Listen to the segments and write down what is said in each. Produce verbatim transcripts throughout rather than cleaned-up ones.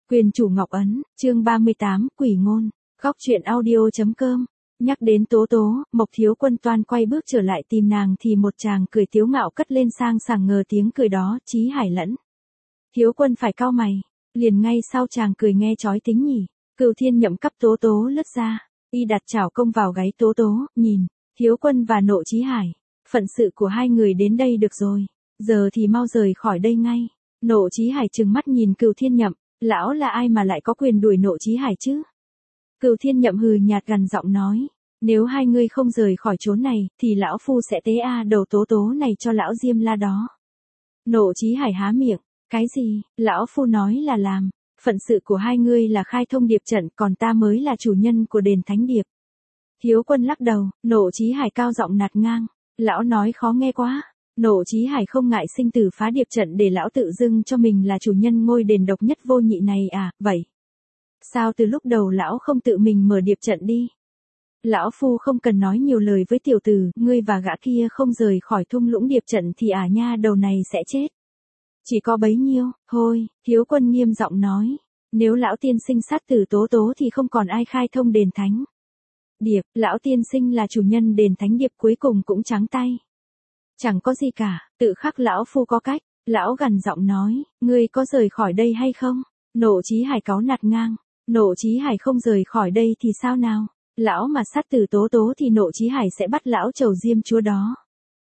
Quyền chủ Ngọc Ấn, chương ba mươi tám, Quỷ ngôn, góc truyện audio.com. Nhắc đến Tố Tố, Mộc Thiếu Quân toan quay bước trở lại tìm nàng thì một chàng cười tiếu ngạo cất lên sang sảng ngờ tiếng cười đó, Chí Hải lẫn. Thiếu Quân phải cau mày, liền ngay sau chàng cười nghe chói tính nhỉ. Cửu Thiên Nhậm cấp Tố Tố lướt ra, y đặt chảo công vào gáy Tố Tố, nhìn, Thiếu Quân và Nộ Chí Hải, phận sự của hai người đến đây được rồi, giờ thì mau rời khỏi đây ngay. Nộ Chí Hải trừng mắt nhìn Cửu Thiên Nhậm, lão là ai mà lại có quyền đuổi Nộ Chí Hải chứ? Cửu Thiên Nhậm hừ nhạt gằn giọng nói, nếu hai ngươi không rời khỏi chốn này, thì lão phu sẽ tế a đầu Tố Tố này cho lão Diêm La đó. Nộ Chí Hải há miệng, cái gì, lão phu nói là làm, phận sự của hai ngươi là khai thông điệp trận, còn ta mới là chủ nhân của đền Thánh Điệp. Thiếu Quân lắc đầu, Nộ Chí Hải cao giọng nạt ngang, lão nói khó nghe quá. Nộ Chí Hải không ngại sinh tử phá điệp trận để lão tự dưng cho mình là chủ nhân ngôi đền độc nhất vô nhị này à, vậy. Sao từ lúc đầu lão không tự mình mở điệp trận đi? Lão phu không cần nói nhiều lời với tiểu tử, ngươi và gã kia không rời khỏi thung lũng điệp trận thì ả nha đầu này sẽ chết. Chỉ có bấy nhiêu, thôi, Thiếu Quân nghiêm giọng nói, nếu lão tiên sinh sát tử Tố Tố thì không còn ai khai thông đền Thánh Điệp, lão tiên sinh là chủ nhân đền Thánh Điệp cuối cùng cũng trắng tay. Chẳng có gì cả, tự khắc lão phu có cách, lão gằn giọng nói, ngươi có rời khỏi đây hay không? Nộ Chí Hải cáu nạt ngang, Nộ Chí Hải không rời khỏi đây thì sao nào? Lão mà sát tử Tố Tố thì Nộ Chí Hải sẽ bắt lão trầu Diêm chúa đó.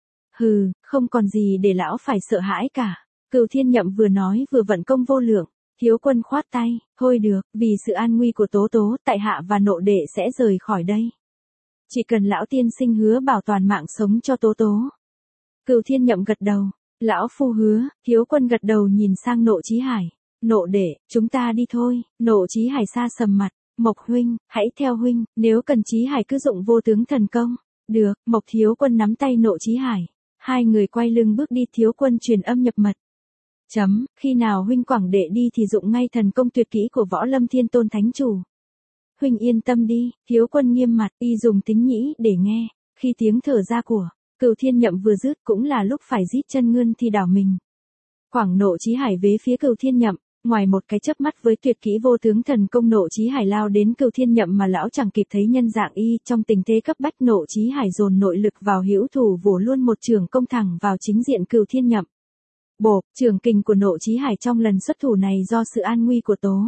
Hừ, không còn gì để lão phải sợ hãi cả. Cửu Thiên Nhậm vừa nói vừa vận công vô lượng. Thiếu Quân khoát tay, thôi được, vì sự an nguy của Tố Tố, tại hạ và Nộ đệ sẽ rời khỏi đây. Chỉ cần lão tiên sinh hứa bảo toàn mạng sống cho Tố Tố. Cửu Thiên Nhậm gật đầu, lão phu hứa. Thiếu Quân gật đầu nhìn sang Nộ Chí Hải, Nộ đệ, chúng ta đi thôi. Nộ Chí Hải xa sầm mặt, Mộc huynh, hãy theo huynh, nếu cần Chí Hải cứ dụng vô tướng thần công. Được, Mộc Thiếu Quân nắm tay Nộ Chí Hải, hai người quay lưng bước đi. Thiếu Quân truyền âm nhập mật. Chấm, khi nào huynh quảng đệ đi thì dụng ngay thần công tuyệt kỹ của Võ Lâm Thiên Tôn Thánh Chủ. Huynh yên tâm đi. Thiếu Quân nghiêm mặt, y dùng tính nhĩ để nghe, khi tiếng thở ra của Cửu Thiên Nhậm vừa dứt cũng là lúc phải rít chân ngươn thì đảo mình. Quảng Nộ Chí Hải vế phía Cửu Thiên Nhậm, ngoài một cái chớp mắt với tuyệt kỹ vô tướng thần công Nộ Chí Hải lao đến Cửu Thiên Nhậm mà lão chẳng kịp thấy nhân dạng y, trong tình thế cấp bách Nộ Chí Hải dồn nội lực vào hữu thủ vồ luôn một trường công thẳng vào chính diện Cửu Thiên Nhậm. Bộp, trường kình của Nộ Chí Hải trong lần xuất thủ này do sự an nguy của Tố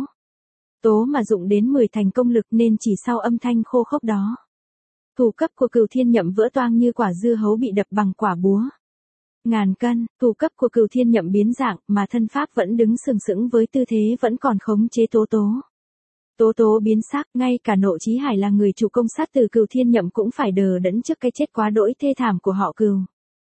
Tố mà dụng đến mười thành công lực nên chỉ sau âm thanh khô khốc đó, thủ cấp của Cửu Thiên Nhậm vỡ toang như quả dưa hấu bị đập bằng quả búa ngàn cân. Thủ cấp của Cửu Thiên Nhậm biến dạng mà thân pháp vẫn đứng sừng sững với tư thế vẫn còn khống chế Tố Tố. Tố Tố biến sắc, ngay cả Nộ Chí Hải là người chủ công sát từ Cửu Thiên Nhậm cũng phải đờ đẫn trước cái chết quá đỗi thê thảm của họ Cửu.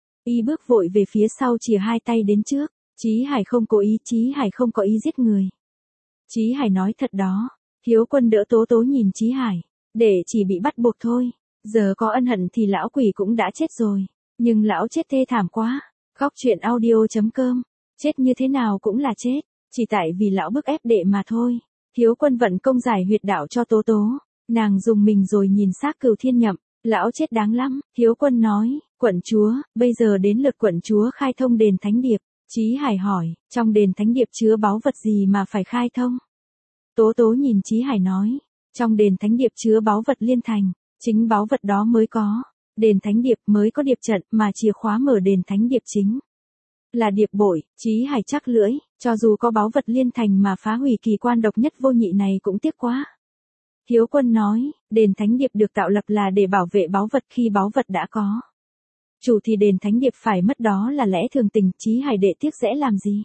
Y bước vội về phía sau chìa hai tay đến trước. Chí Hải không cố ý, Chí Hải không có ý giết người. Chí Hải nói thật đó. Thiếu Quân đỡ Tố Tố nhìn Chí Hải, để chỉ bị bắt buộc thôi. Giờ có ân hận thì lão quỷ cũng đã chết rồi. Nhưng lão chết thê thảm quá. Góc truyện audio.com. Chết như thế nào cũng là chết. Chỉ tại vì lão bức ép đệ mà thôi. Thiếu Quân vận công giải huyệt đạo cho Tố Tố. Nàng dùng mình rồi nhìn xác Cửu Thiên Nhậm. Lão chết đáng lắm. Thiếu Quân nói, quận chúa, bây giờ đến lượt quận chúa khai thông đền Thánh Điệp. Chí Hải hỏi, trong đền Thánh Điệp chứa báu vật gì mà phải khai thông? Tố Tố nhìn Chí Hải nói, trong đền Thánh Điệp chứa báu vật liên thành, chính báu vật đó mới có đền Thánh Điệp, mới có điệp trận, mà chìa khóa mở đền Thánh Điệp chính là điệp bội. Chí Hải chắc lưỡi, cho dù có báu vật liên thành mà phá hủy kỳ quan độc nhất vô nhị này cũng tiếc quá. Thiếu Quân nói, đền Thánh Điệp được tạo lập là để bảo vệ báu vật, khi báu vật đã có chủ thì đền Thánh Điệp phải mất, đó là lẽ thường tình. Chí Hải đệ tiếc sẽ làm gì?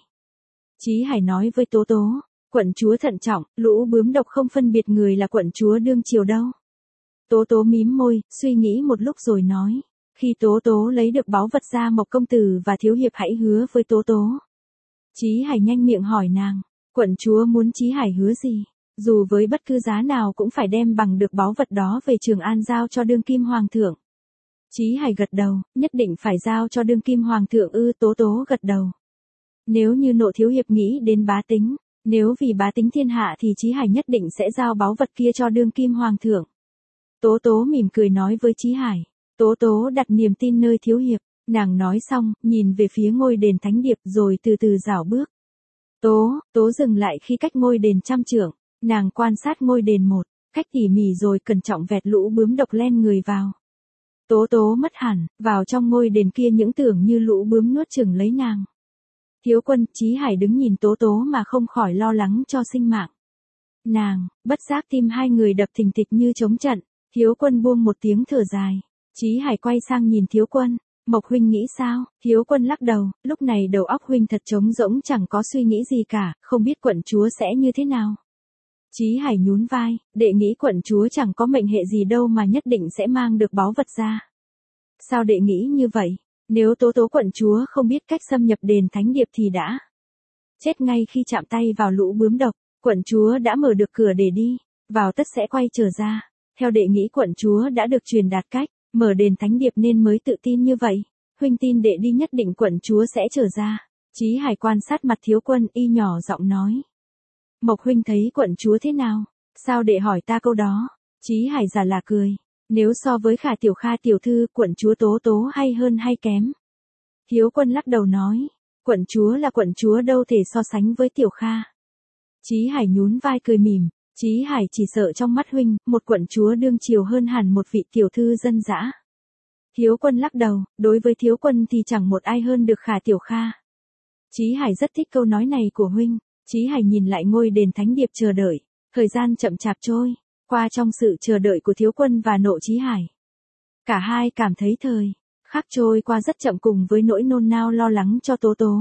Chí Hải nói với Tố Tố, quận chúa thận trọng, lũ bướm độc không phân biệt người là quận chúa đương triều đâu. Tố Tố mím môi, suy nghĩ một lúc rồi nói, khi Tố Tố lấy được báu vật ra, Mộc công tử và thiếu hiệp hãy hứa với Tố Tố. Chí Hải nhanh miệng hỏi nàng, quận chúa muốn Chí Hải hứa gì? Dù với bất cứ giá nào cũng phải đem bằng được báu vật đó về Trường An giao cho đương kim hoàng thượng. Chí Hải gật đầu, nhất định phải giao cho đương kim hoàng thượng ư? Tố Tố gật đầu. Nếu như Nộ thiếu hiệp nghĩ đến bá tính, nếu vì bá tính thiên hạ thì Chí Hải nhất định sẽ giao báu vật kia cho đương kim hoàng thượng. Tố Tố mỉm cười nói với Chí Hải. Tố Tố đặt niềm tin nơi thiếu hiệp. Nàng nói xong, nhìn về phía ngôi đền Thánh Điệp rồi từ từ rảo bước Tố, Tố dừng lại khi cách ngôi đền trăm trượng, nàng quan sát ngôi đền một, cách tỉ mỉ rồi cẩn trọng vẹt lũ bướm độc len người vào. Tố Tố mất hẳn, vào trong ngôi đền kia những tưởng như lũ bướm nuốt chửng lấy nàng. Thiếu Quân, Chí Hải đứng nhìn Tố Tố mà không khỏi lo lắng cho sinh mạng. Nàng, bất giác tim hai người đập thình thịch như trống trận, Thiếu Quân buông một tiếng thở dài. Chí Hải quay sang nhìn Thiếu Quân, Mộc huynh nghĩ sao? Thiếu Quân lắc đầu, lúc này đầu óc huynh thật trống rỗng chẳng có suy nghĩ gì cả, không biết quận chúa sẽ như thế nào. Chí Hải nhún vai, đệ nghĩ quận chúa chẳng có mệnh hệ gì đâu mà nhất định sẽ mang được báu vật ra. Sao đệ nghĩ như vậy? Nếu Tố Tố quận chúa không biết cách xâm nhập đền thánh điệp thì đã chết ngay khi chạm tay vào lũ bướm độc, quận chúa đã mở được cửa để đi, vào tất sẽ quay trở ra. Theo đệ nghĩ quận chúa đã được truyền đạt cách mở đền thánh điệp nên mới tự tin như vậy. Huynh tin đệ đi nhất định quận chúa sẽ trở ra. Chí Hải quan sát mặt Thiếu Quân y nhỏ giọng nói. Mộc huynh thấy quận chúa thế nào? Sao đệ hỏi ta câu đó? Chí Hải giả là cười. Nếu so với Khả Tiểu Kha tiểu thư, quận chúa Tố Tố hay hơn hay kém? Thiếu Quân lắc đầu nói. Quận chúa là quận chúa đâu thể so sánh với Tiểu Kha. Chí Hải nhún vai cười mỉm. Chí Hải chỉ sợ trong mắt huynh, một quận chúa đương triều hơn hẳn một vị tiểu thư dân dã. Thiếu Quân lắc đầu, đối với Thiếu Quân thì chẳng một ai hơn được Khả Tiểu Kha. Chí Hải rất thích câu nói này của huynh. Chí Hải nhìn lại ngôi đền thánh điệp chờ đợi, thời gian chậm chạp trôi, qua trong sự chờ đợi của Thiếu Quân và Nộ Chí Hải. Cả hai cảm thấy thời khắc trôi qua rất chậm cùng với nỗi nôn nao lo lắng cho Tố Tố.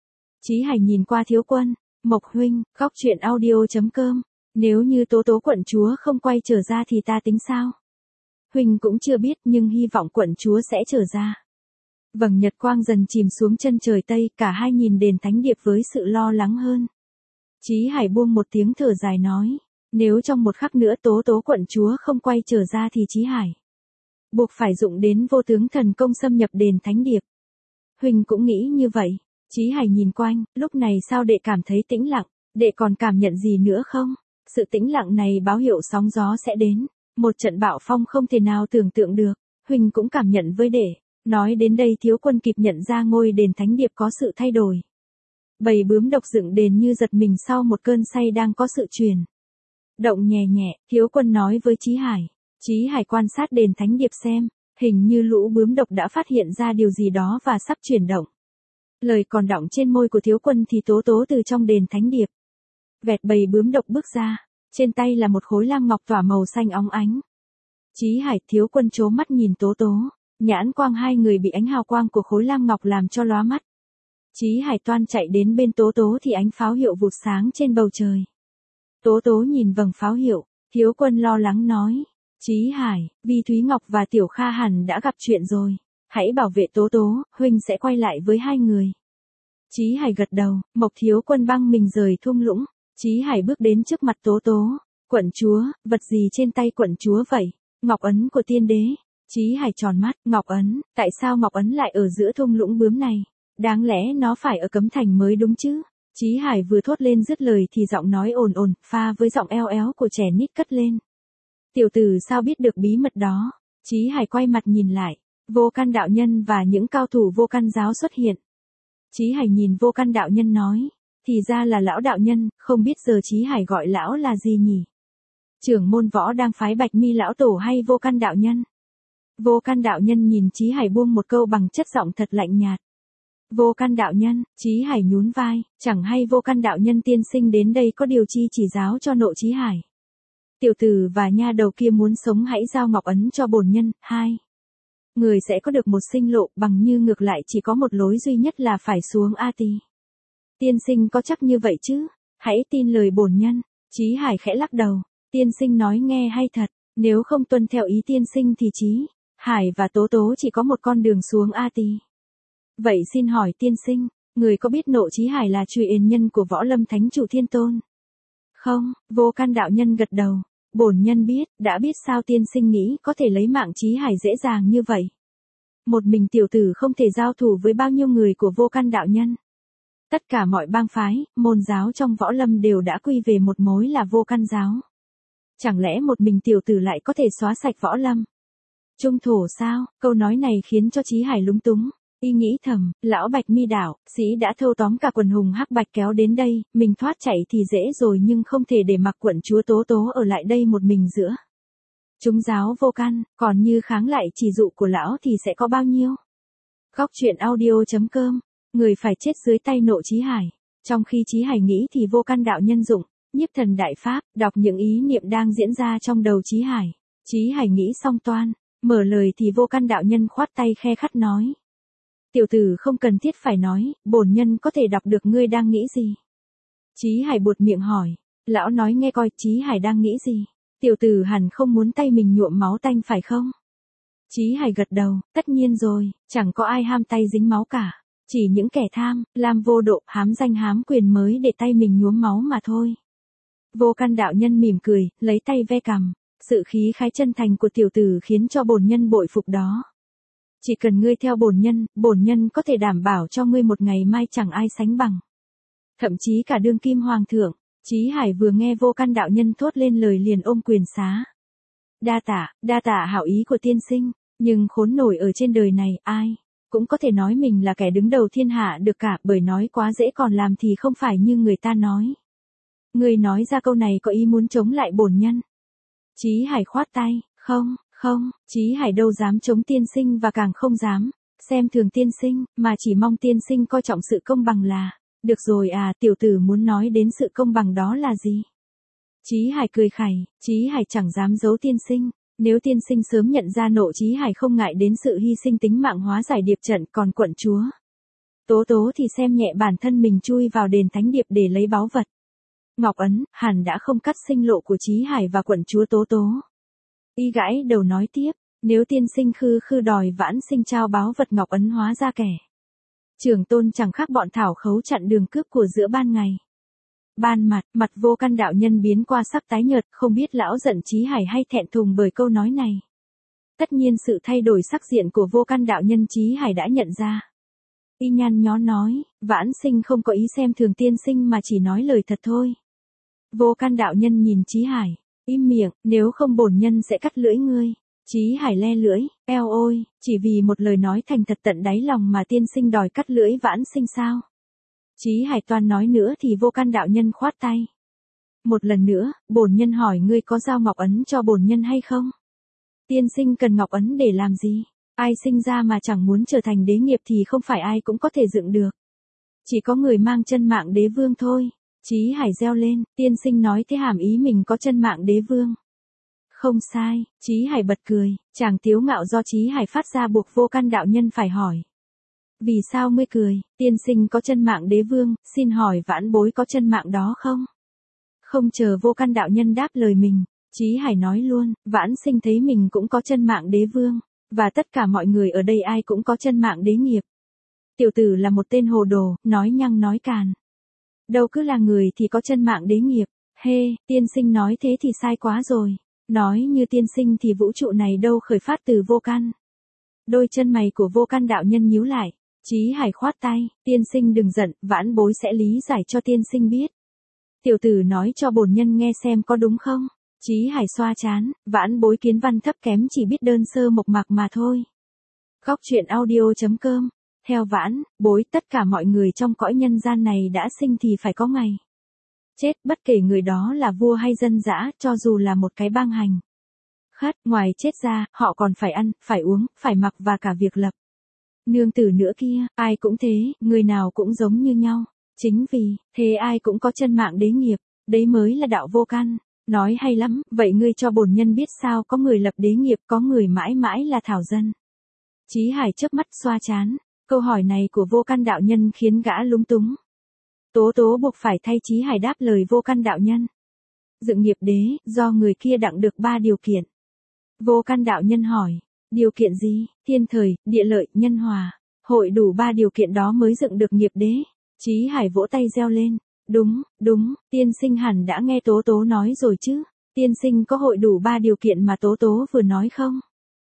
Chí Hải nhìn qua Thiếu Quân, Mộc huynh, góc truyện audio chấm com. Nếu như Tố Tố quận chúa không quay trở ra thì ta tính sao? Huynh cũng chưa biết nhưng hy vọng quận chúa sẽ trở ra. Vầng nhật quang dần chìm xuống chân trời Tây, cả hai nhìn đền thánh điệp với sự lo lắng hơn. Chí Hải buông một tiếng thở dài nói, nếu trong một khắc nữa Tố Tố quận chúa không quay trở ra thì Chí Hải buộc phải dụng đến vô tướng thần công xâm nhập đền thánh điệp. Huynh cũng nghĩ như vậy. Chí Hải nhìn quanh, lúc này sao đệ cảm thấy tĩnh lặng, đệ còn cảm nhận gì nữa không? Sự tĩnh lặng này báo hiệu sóng gió sẽ đến, một trận bão phong không thể nào tưởng tượng được. Huynh cũng cảm nhận với đệ. Nói đến đây Thiếu Quân kịp nhận ra ngôi đền thánh điệp có sự thay đổi. Bầy bướm độc dựng đền như giật mình sau một cơn say đang có sự chuyển động nhẹ nhẹ. Thiếu Quân nói với Chí Hải. Chí Hải quan sát đền thánh điệp xem, hình như lũ bướm độc đã phát hiện ra điều gì đó và sắp chuyển động. Lời còn đọng trên môi của Thiếu Quân thì Tố Tố từ trong đền thánh điệp vẹt bầy bướm độc bước ra, trên tay là một khối lam ngọc tỏa màu xanh óng ánh. Chí Hải, Thiếu Quân trố mắt nhìn Tố Tố, nhãn quang hai người bị ánh hào quang của khối lam ngọc làm cho lóa mắt. Chí Hải toan chạy đến bên Tố Tố thì ánh pháo hiệu vụt sáng trên bầu trời. Tố Tố nhìn vầng pháo hiệu, Thiếu Quân lo lắng nói, Chí Hải, Vi Thúy Ngọc và Tiểu Kha hẳn đã gặp chuyện rồi, hãy bảo vệ Tố Tố, huynh sẽ quay lại với hai người. Chí Hải gật đầu, Mộc Thiếu Quân băng mình rời thung lũng. Chí Hải bước đến trước mặt Tố Tố. Quận chúa, vật gì trên tay quận chúa vậy? Ngọc ấn của tiên đế. Chí Hải tròn mắt, Ngọc ấn, tại sao Ngọc ấn lại ở giữa thung lũng bướm này? Đáng lẽ nó phải ở cấm thành mới đúng chứ? Chí Hải vừa thốt lên dứt lời thì giọng nói ồn ồn, pha với giọng eo éo của trẻ nít cất lên. Tiểu tử sao biết được bí mật đó? Chí Hải quay mặt nhìn lại, Vô Căn đạo nhân và những cao thủ Vô Căn giáo xuất hiện. Chí Hải nhìn Vô Căn đạo nhân nói, thì ra là lão đạo nhân, không biết giờ Chí Hải gọi lão là gì nhỉ? Trưởng môn võ đang phái Bạch Mi lão tổ hay Vô Căn đạo nhân? Vô Căn đạo nhân nhìn Chí Hải buông một câu bằng chất giọng thật lạnh nhạt. Vô Căn đạo nhân, Chí Hải nhún vai, chẳng hay Vô Căn đạo nhân tiên sinh đến đây có điều chi chỉ giáo cho Nộ Chí Hải. Tiểu tử và nha đầu kia muốn sống hãy giao ngọc ấn cho bổn nhân. Hai người sẽ có được một sinh lộ, bằng như ngược lại chỉ có một lối duy nhất là phải xuống A Tỳ. Tiên sinh có chắc như vậy chứ? Hãy tin lời bổn nhân. Chí Hải khẽ lắc đầu. Tiên sinh nói nghe hay thật, nếu không tuân theo ý tiên sinh thì Chí Hải và Tố Tố chỉ có một con đường xuống A Tỳ. Vậy xin hỏi tiên sinh, người có biết Nộ Chí Hải là truyền nhân của Võ Lâm Thánh Chủ Thiên Tôn? Không, Vô Căn đạo nhân gật đầu. Bổn nhân biết, đã biết sao tiên sinh nghĩ có thể lấy mạng Chí Hải dễ dàng như vậy. Một mình tiểu tử không thể giao thủ với bao nhiêu người của Vô Căn đạo nhân. Tất cả mọi bang phái, môn giáo trong Võ Lâm đều đã quy về một mối là Vô Căn giáo. Chẳng lẽ một mình tiểu tử lại có thể xóa sạch Võ Lâm? Trung thổ sao? Câu nói này khiến cho Chí Hải lúng túng. Y nghĩ thầm, lão Bạch Mi đạo, sĩ đã thâu tóm cả quần hùng hắc bạch kéo đến đây, mình thoát chạy thì dễ rồi nhưng không thể để mặc quận chúa Tố Tố ở lại đây một mình giữa chúng giáo vô căn, còn như kháng lại chỉ dụ của lão thì sẽ có bao nhiêu. Góc truyện audio.com, người phải chết dưới tay Nộ Chí Hải. Trong khi Chí Hải nghĩ thì vô căn đạo nhân dụng, nhiếp thần đại pháp, đọc những ý niệm đang diễn ra trong đầu Chí Hải. Chí Hải nghĩ xong toan, mở lời thì vô căn đạo nhân khoát tay khe khắt nói. Tiểu tử không cần thiết phải nói, bổn nhân có thể đọc được ngươi đang nghĩ gì. Chí Hải buột miệng hỏi, lão nói nghe coi Chí Hải đang nghĩ gì. Tiểu tử hẳn không muốn tay mình nhuộm máu tanh phải không? Chí Hải gật đầu, tất nhiên rồi, chẳng có ai ham tay dính máu cả. Chỉ những kẻ tham, lam vô độ, hám danh hám quyền mới để tay mình nhuốm máu mà thôi. Vô căn đạo nhân mỉm cười, lấy tay ve cằm. Sự khí khái chân thành của tiểu tử khiến cho bổn nhân bội phục đó. Chỉ cần ngươi theo bổn nhân, bổn nhân có thể đảm bảo cho ngươi một ngày mai chẳng ai sánh bằng. Thậm chí cả đương kim hoàng thượng. Chí Hải vừa nghe vô căn đạo nhân thốt lên lời liền ôm quyền xá. Đa tạ, đa tạ hảo ý của tiên sinh, nhưng khốn nổi ở trên đời này, ai cũng có thể nói mình là kẻ đứng đầu thiên hạ được cả, bởi nói quá dễ còn làm thì không phải như người ta nói. Người nói ra câu này có ý muốn chống lại bổn nhân. Chí Hải khoát tay, không, không, Chí Hải đâu dám chống tiên sinh và càng không dám xem thường tiên sinh, mà chỉ mong tiên sinh coi trọng sự công bằng là. Được rồi à, tiểu tử muốn nói đến sự công bằng đó là gì? Chí Hải cười khẩy, Chí Hải chẳng dám giấu tiên sinh. Nếu tiên sinh sớm nhận ra Nộ Chí Hải không ngại đến sự hy sinh tính mạng hóa giải điệp trận, còn quận chúa Tố Tố thì xem nhẹ bản thân mình chui vào đền thánh điệp để lấy báu vật. Ngọc ấn, hẳn đã không cắt sinh lộ của Chí Hải và quận chúa Tố Tố. Y gãi đầu nói tiếp, nếu tiên sinh khư khư đòi vãn sinh trao báu vật ngọc ấn hóa ra kẻ Trưởng tôn chẳng khác bọn thảo khấu chặn đường cướp của giữa ban ngày. Ban mặt, mặt vô căn đạo nhân biến qua sắc tái nhợt, không biết lão giận Chí Hải hay thẹn thùng bởi câu nói này. Tất nhiên sự thay đổi sắc diện của vô căn đạo nhân Chí Hải đã nhận ra. Y nhăn nhó nói, vãn sinh không có ý xem thường tiên sinh mà chỉ nói lời thật thôi. Vô căn đạo nhân nhìn Chí Hải, im miệng, nếu không bổn nhân sẽ cắt lưỡi ngươi. Chí Hải le lưỡi, eo ôi, chỉ vì một lời nói thành thật tận đáy lòng mà tiên sinh đòi cắt lưỡi vãn sinh sao? Chí Hải toan nói nữa thì vô căn đạo nhân khoát tay. Một lần nữa, bổn nhân hỏi ngươi có giao ngọc ấn cho bổn nhân hay không? Tiên sinh cần ngọc ấn để làm gì? Ai sinh ra mà chẳng muốn trở thành đế nghiệp thì không phải ai cũng có thể dựng được. Chỉ có người mang chân mạng đế vương thôi. Chí Hải reo lên, tiên sinh nói thế hàm ý mình có chân mạng đế vương. Không sai, Chí Hải bật cười, chàng tiếu ngạo do Chí Hải phát ra buộc vô căn đạo nhân phải hỏi. Vì sao ngươi cười, tiên sinh có chân mạng đế vương, xin hỏi vãn bối có chân mạng đó không? Không chờ vô căn đạo nhân đáp lời mình, Chí Hải nói luôn, vãn sinh thấy mình cũng có chân mạng đế vương, và tất cả mọi người ở đây ai cũng có chân mạng đế nghiệp. Tiểu tử là một tên hồ đồ, nói nhăng nói càn. Đâu cứ là người thì có chân mạng đế nghiệp, hê, tiên sinh nói thế thì sai quá rồi. Nói như tiên sinh thì vũ trụ này đâu khởi phát từ vô căn. Đôi chân mày của vô căn đạo nhân nhíu lại. Chí Hải khoát tay, tiên sinh đừng giận, vãn bối sẽ lý giải cho tiên sinh biết. Tiểu tử nói cho bổn nhân nghe xem có đúng không? Chí Hải xoa chán, vãn bối kiến văn thấp kém chỉ biết đơn sơ mộc mạc mà thôi. Góc truyện audio.com, theo vãn, bối tất cả mọi người trong cõi nhân gian này đã sinh thì phải có ngày chết, bất kể người đó là vua hay dân dã, cho dù là một cái bang hành khất, ngoài chết ra, họ còn phải ăn, phải uống, phải mặc và cả việc lập nương tử nữa kia, ai cũng thế, người nào cũng giống như nhau. Chính vì, thế ai cũng có chân mạng đế nghiệp, đấy mới là đạo vô căn. Nói hay lắm, vậy ngươi cho bổn nhân biết sao có người lập đế nghiệp, có người mãi mãi là thảo dân. Chí Hải chớp mắt xoa chán, câu hỏi này của vô căn đạo nhân khiến gã lúng túng. Tố Tố buộc phải thay Chí Hải đáp lời vô căn đạo nhân. Dựng nghiệp đế, do người kia đặng được ba điều kiện. Vô căn đạo nhân hỏi, điều kiện gì? Thiên thời, địa lợi, nhân hòa. Hội đủ ba điều kiện đó mới dựng được nghiệp đế. Chí Hải vỗ tay reo lên. Đúng, đúng, tiên sinh hẳn đã nghe Tố Tố nói rồi chứ. Tiên sinh có hội đủ ba điều kiện mà Tố Tố vừa nói không?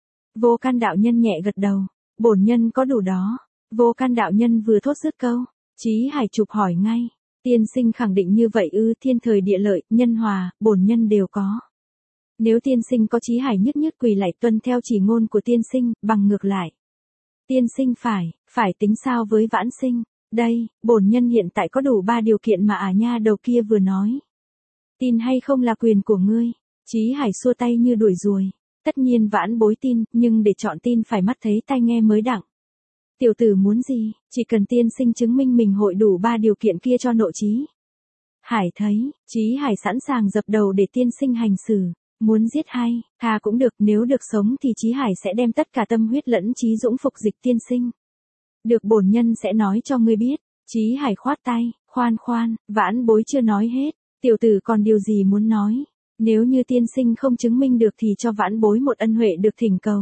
Vô căn đạo nhân nhẹ gật đầu. Bổn nhân có đủ đó. Vô căn đạo nhân vừa thốt dứt câu. Chí Hải chụp hỏi ngay. Tiên sinh khẳng định như vậy ư? Thiên thời địa lợi, nhân hòa, bổn nhân đều có. Nếu tiên sinh có, Chí Hải nhất nhất quỳ lại tuân theo chỉ ngôn của tiên sinh, bằng ngược lại. Tiên sinh phải, phải tính sao với vãn sinh? Đây, bổn nhân hiện tại có đủ ba điều kiện mà à nha đầu kia vừa nói. Tin hay không là quyền của ngươi. Chí Hải xua tay như đuổi ruồi. Tất nhiên vãn bối tin, nhưng để chọn tin phải mắt thấy tai nghe mới đặng. Tiểu tử muốn gì, chỉ cần tiên sinh chứng minh mình hội đủ ba điều kiện kia cho nộ Chí Hải thấy, Chí Hải sẵn sàng dập đầu để tiên sinh hành xử. Muốn giết hay, tha cũng được, nếu được sống thì Chí Hải sẽ đem tất cả tâm huyết lẫn trí dũng phục dịch tiên sinh. Được, bổn nhân sẽ nói cho ngươi biết. Chí Hải khoát tay, khoan khoan, vãn bối chưa nói hết, tiểu tử còn điều gì muốn nói. Nếu như tiên sinh không chứng minh được thì cho vãn bối một ân huệ được thỉnh cầu.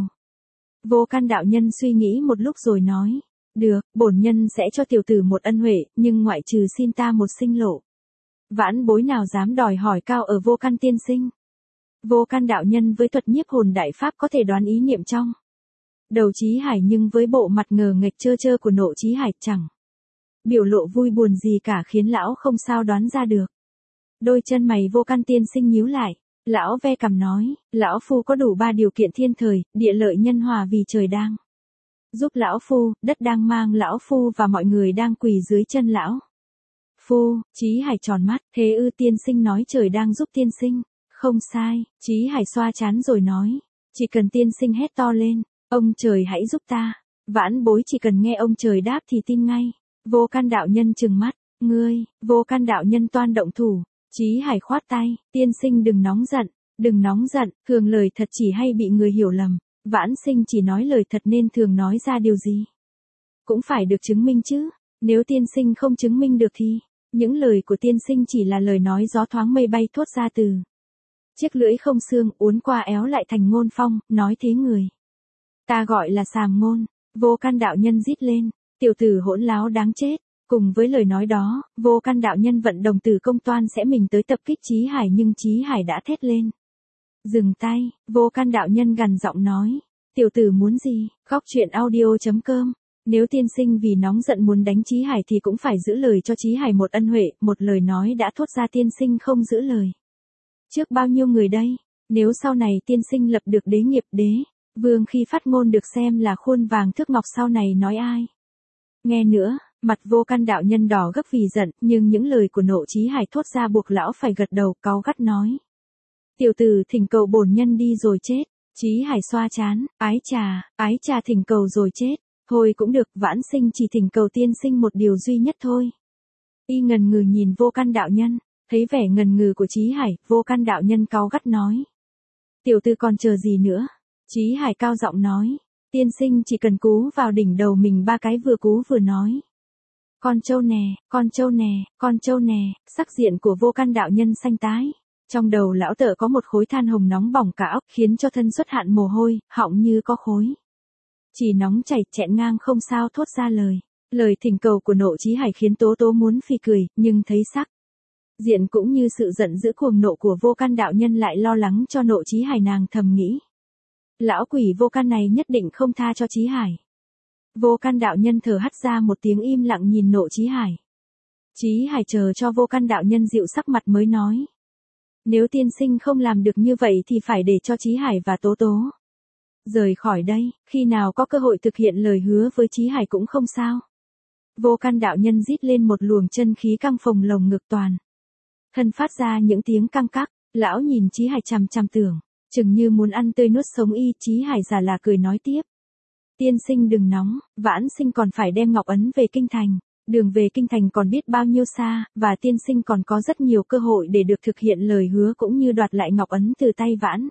Vô Căn đạo nhân suy nghĩ một lúc rồi nói, được, bổn nhân sẽ cho tiểu tử một ân huệ, nhưng ngoại trừ xin ta một sinh lộ. Vãn bối nào dám đòi hỏi cao ở Vô Căn tiên sinh. Vô Căn đạo nhân với thuật nhiếp hồn đại pháp có thể đoán ý niệm trong đầu Chí Hải, nhưng với bộ mặt ngờ nghệch trơ trơ của nộ Chí Hải chẳng biểu lộ vui buồn gì cả, khiến lão không sao đoán ra được. Đôi chân mày Vô Căn tiên sinh nhíu lại, lão ve cằm nói, lão phu có đủ ba điều kiện thiên thời, địa lợi nhân hòa, vì trời đang giúp lão phu, đất đang mang lão phu và mọi người đang quỳ dưới chân lão phu. Chí Hải tròn mắt, thế ư? Tiên sinh nói trời đang giúp tiên sinh. Không sai, Chí Hải xoa trán rồi nói, chỉ cần tiên sinh hét to lên, ông trời hãy giúp ta, vãn bối chỉ cần nghe ông trời đáp thì tin ngay. Vô Căn đạo nhân trừng mắt, ngươi, Vô Căn đạo nhân toan động thủ. Chí Hải khoát tay, tiên sinh đừng nóng giận, đừng nóng giận, thường lời thật chỉ hay bị người hiểu lầm, vãn sinh chỉ nói lời thật nên thường nói ra điều gì cũng phải được chứng minh chứ, nếu tiên sinh không chứng minh được thì, những lời của tiên sinh chỉ là lời nói gió thoáng mây bay thốt ra từ chiếc lưỡi không xương, uốn qua éo lại thành ngôn phong, nói thế người ta gọi là sàm ngôn. Vô Căn đạo nhân rít lên, tiểu tử hỗn láo đáng chết. Cùng với lời nói đó, Vô Căn đạo nhân vận đồng tử công toan sẽ mình tới tập kích Chí Hải, nhưng Chí Hải đã thét lên. Dừng tay, Vô Căn đạo nhân gằn giọng nói, tiểu tử muốn gì? Góc truyện audio chấm com. Nếu tiên sinh vì nóng giận muốn đánh Chí Hải thì cũng phải giữ lời cho Chí Hải một ân huệ, một lời nói đã thốt ra tiên sinh không giữ lời. Trước bao nhiêu người đây? Nếu sau này tiên sinh lập được đế nghiệp đế vương khi phát ngôn được xem là khuôn vàng thước ngọc, sau này nói ai? Nghe nữa, mặt Vô Căn đạo nhân đỏ gấp vì giận, nhưng những lời của nộ Chí Hải thốt ra buộc lão phải gật đầu, cáu gắt nói. Tiểu tử thỉnh cầu bổn nhân đi rồi chết. Chí Hải xoa trán, ái trà, ái trà thỉnh cầu rồi chết. Thôi cũng được, vãn sinh chỉ thỉnh cầu tiên sinh một điều duy nhất thôi. Y ngần ngừ nhìn Vô Căn đạo nhân, thấy vẻ ngần ngừ của Chí Hải, Vô Căn đạo nhân cáu gắt nói. Tiểu tử còn chờ gì nữa? Chí Hải cao giọng nói. Tiên sinh chỉ cần cú vào đỉnh đầu mình ba cái, vừa cú vừa nói. Con trâu nè, con trâu nè, con trâu nè. Sắc diện của Vô Căn đạo nhân xanh tái. Trong đầu lão tợ có một khối than hồng nóng bỏng cả óc, khiến cho thân xuất hạn mồ hôi, họng như có khối chỉ nóng chảy chẹn ngang không sao thốt ra lời. Lời thỉnh cầu của nộ Chí Hải khiến Tố Tố muốn phì cười, nhưng thấy sắc diện cũng như sự giận dữ cuồng nộ của Vô Căn đạo nhân lại lo lắng cho nộ Chí Hải, nàng thầm nghĩ. Lão quỷ Vô Căn này nhất định không tha cho Chí Hải. Vô Căn đạo nhân thở hắt ra một tiếng, im lặng nhìn nộ Chí Hải. Chí Hải chờ cho Vô Căn đạo nhân dịu sắc mặt mới nói. Nếu tiên sinh không làm được như vậy thì phải để cho Chí Hải và Tố Tố rời khỏi đây, khi nào có cơ hội thực hiện lời hứa với Chí Hải cũng không sao. Vô Căn đạo nhân rít lên, một luồng chân khí căng phồng lồng ngực, toàn thân phát ra những tiếng căng cắc. Lão nhìn Chí Hải chằm chằm tưởng, chừng như muốn ăn tươi nuốt sống y. Chí Hải giả là cười nói tiếp. Tiên sinh đừng nóng, vãn sinh còn phải đem ngọc ấn về kinh thành. Đường về kinh thành còn biết bao nhiêu xa, và tiên sinh còn có rất nhiều cơ hội để được thực hiện lời hứa cũng như đoạt lại ngọc ấn từ tay vãn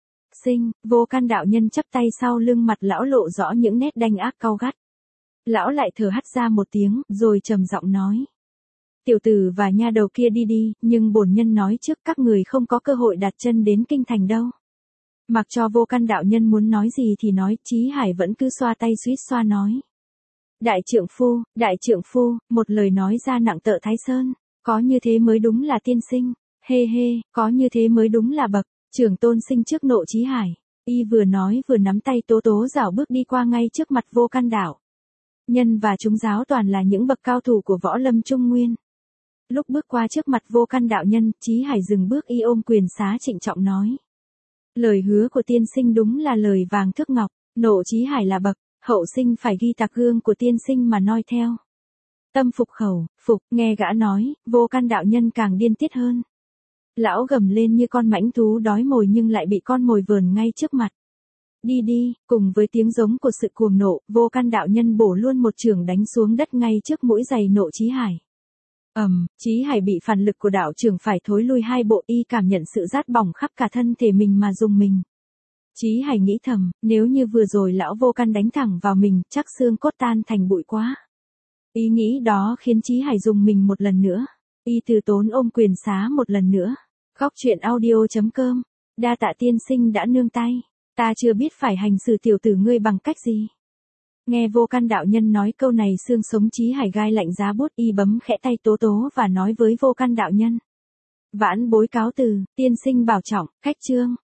sinh. Vô Căn đạo nhân chắp tay sau lưng, mặt lão lộ rõ những nét đanh ác cau gắt. Lão lại thở hắt ra một tiếng, rồi trầm giọng nói. Tiểu tử và nha đầu kia đi đi, nhưng bổn nhân nói trước, các người không có cơ hội đặt chân đến kinh thành đâu. Mặc cho Vô Căn đạo nhân muốn nói gì thì nói, Chí Hải vẫn cứ xoa tay suýt xoa nói. Đại trượng phu, đại trượng phu, một lời nói ra nặng tợ Thái Sơn, có như thế mới đúng là tiên sinh, hê hê, có như thế mới đúng là bậc trưởng tôn sinh trước nộ Chí Hải. Y vừa nói vừa nắm tay Tố Tố rảo bước đi qua ngay trước mặt Vô Căn đạo nhân và chúng giáo toàn là những bậc cao thủ của võ lâm Trung Nguyên. Lúc bước qua trước mặt Vô Căn đạo nhân, Chí Hải dừng bước, y ôm quyền xá trịnh trọng nói. Lời hứa của tiên sinh đúng là lời vàng thước ngọc, nộ Chí Hải là bậc hậu sinh phải ghi tạc gương của tiên sinh mà noi theo. Tâm phục khẩu, phục, nghe gã nói, Vô Căn đạo nhân càng điên tiết hơn. Lão gầm lên như con mãnh thú đói mồi nhưng lại bị con mồi vờn ngay trước mặt. Đi đi, cùng với tiếng giống của sự cuồng nộ, Vô Căn đạo nhân bổ luôn một chưởng đánh xuống đất ngay trước mũi giày nộ Chí Hải. Ầm, um, Chí Hải bị phản lực của đạo trưởng phải thối lui hai bộ, y cảm nhận sự rát bỏng khắp cả thân thể mình mà rùng mình. Chí Hải nghĩ thầm, nếu như vừa rồi lão Vô Căn đánh thẳng vào mình, chắc xương cốt tan thành bụi quá. Ý nghĩ đó khiến Chí Hải rùng mình một lần nữa. Y từ tốn ôm quyền xá một lần nữa. Khóc chuyện audio chấm com. Đa tạ tiên sinh đã nương tay. Ta chưa biết phải hành xử tiểu tử ngươi bằng cách gì. Nghe Vô Căn đạo nhân nói câu này, xương sống Chí Hải gai lạnh giá buốt, y bấm khẽ tay tố tố và nói với Vô Căn đạo nhân. Vãn bối cáo từ, tiên sinh bảo trọng, khách trương.